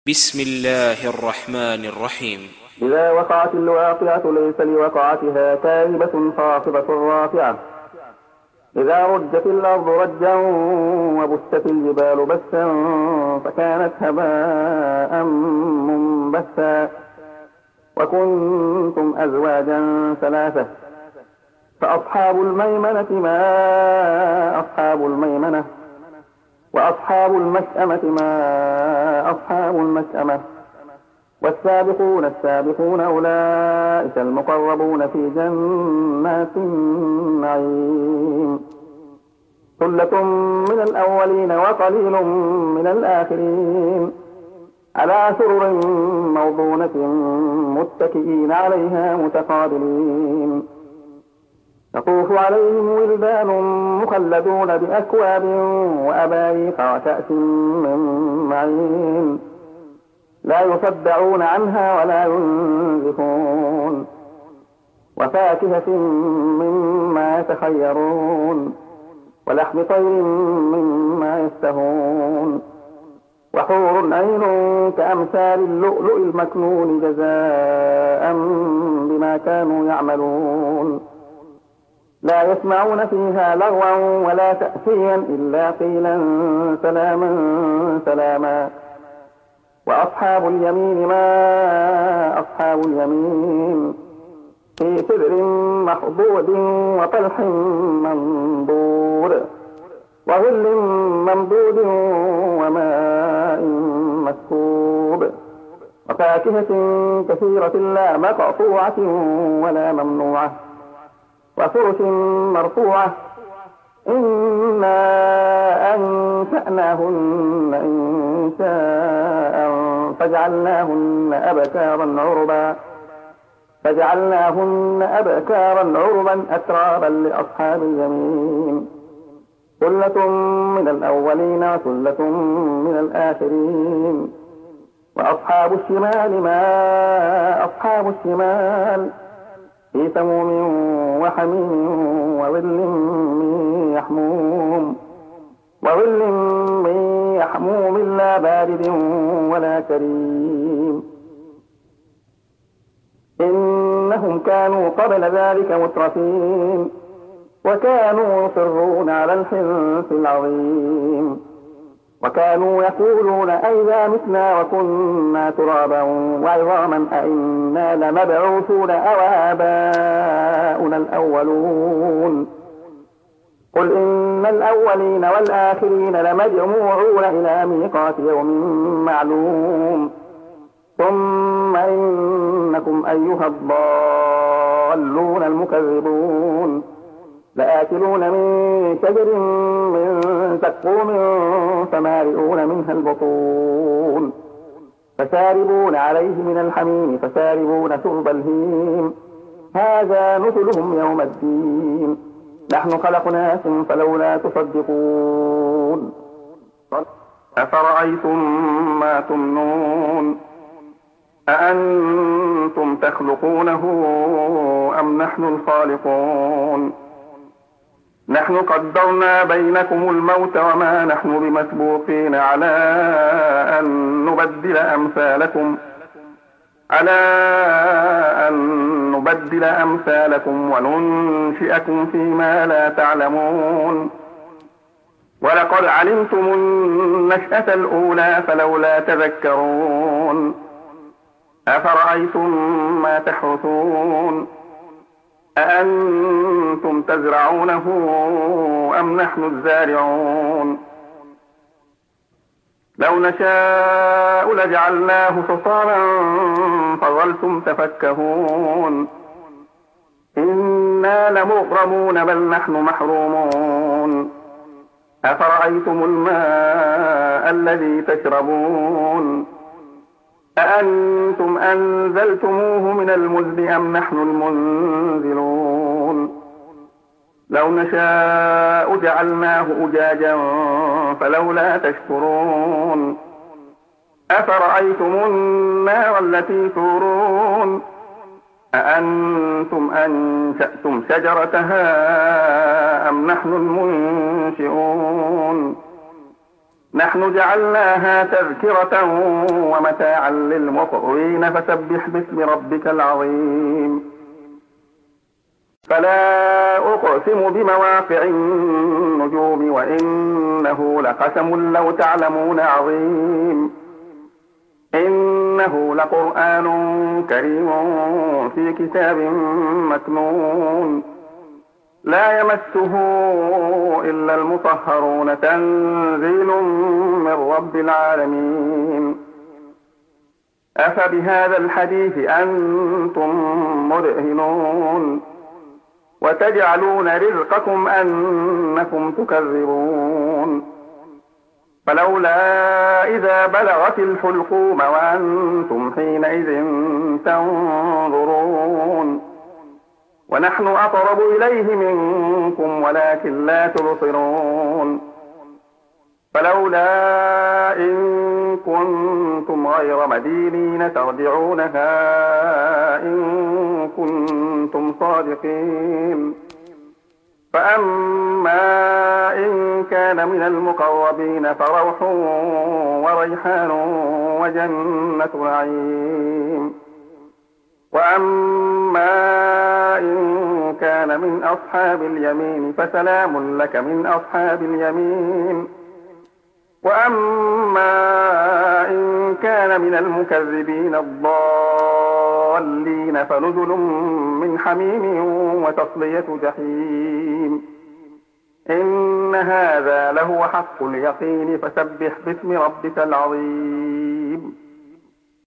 بسم الله الرحمن الرحيم. إذا وقعت الواقعة ليس لوقعتها كاذبة خافضة رافعة. إذا رجت الأرض رجا وبست الجبال بسا فكانت هباء منبثا وكنتم أزواجا ثلاثة فأصحاب الميمنة ما أصحاب الميمنة وأصحاب المشأمة ما أصحاب المشأمة والسابقون السابقون أولئك المقربون في جنات النعيم ثلة من الأولين وقليل من الآخرين على سرر موضونة متكئين عليها متقابلين يطوف عليهم ولدان مخلدون بأكواب وأباريق وكأس من معين لا يصدعون عنها ولا ينزفون وفاكهة مما يتخيرون ولحم طير مما يشتهون وحور عين كأمثال اللؤلؤ المكنون جزاء بما كانوا يعملون لا يسمعون فيها لغوا ولا تأثيا إلا قيلا سلاما سلاما وأصحاب اليمين ما أصحاب اليمين في سدر مخضود وطلح منضود وظل ممدود وماء مسكوب وفاكهة كثيرة لا مقطوعة ولا ممنوعة وفرش مرفوعة إنا أنشأناهن إنشاء فجعلناهن أبكارا عربا أترابا لأصحاب اليمين ثلة من الأولين وثلة من الآخرين وأصحاب الشمال ما أصحاب الشمال في سموم وحميم وظل من يحموم لا بارد ولا كريم إنهم كانوا قبل ذلك مترفين وكانوا يصرون على الحنث العظيم وكانوا يقولون أئذا متنا وكنا ترابا وعظاما أئنا لمبعوثون أو آباؤنا الأولون قل إن الأولين والآخرين لمجموعون إلى ميقات يوم معلوم ثم إنكم أيها الضالون المكذبون لآكلون من شجر من زقوم فمالئون منها البطون فشاربون عليه من الحميم فشاربون شرب الهيم هذا نزلهم يوم الدين نحن خلقناكم فلولا تصدقون أفرأيتم ما تمنون أأنتم تخلقونه أم نحن الخالقون نحن قدرنا بينكم الموت وما نحن بمسبوقين على أن نبدل أمثالكم وننشئكم فيما لا تعلمون ولقد علمتم النشأة الأولى فلولا تذكرون أفرأيتم ما تحرثون أأنتم تزرعونه أم نحن الزارعون لو نشاء لجعلناه حصاما فظلتم تفكهون إنا لمغرمون بل نحن محرومون أفرأيتم الماء الذي تشربون أأنتم أنزلتموه من المزن أم نحن المنزلون لو نشاء جعلناه أجاجا فلولا تشكرون أفرأيتم النار التي تورون أأنتم أنشأتم شجرتها أم نحن المنشئون نحن جعلناها تذكرة ومتاعا للمقوين فسبح باسم ربك العظيم فلا أقسم بمواقع النجوم وإنه لقسم لو تعلمون عظيم إنه لقرآن كريم في كتاب مكنون لا يمسه إلا المطهرون تنزيل من رب العالمين أفبهذا الحديث أنتم مدهنون وتجعلون رزقكم أنكم تكذبون فلولا إذا بلغت الحلقوم وأنتم حينئذ تنظرون ونحن أقرب إليه منكم ولكن لا تبصرون فلولا إن كنتم غير مدينين ترجعونها إن كنتم صادقين فأما إن كان من المقربين فروح وريحان وجنة نعيم وأما إن كان من أصحاب اليمين فسلام لك من أصحاب اليمين وأما إن كان من المكذبين الضالين فنزل من حميم وتصلية جحيم إن هذا لهو حق اليقين فسبح باسم ربك العظيم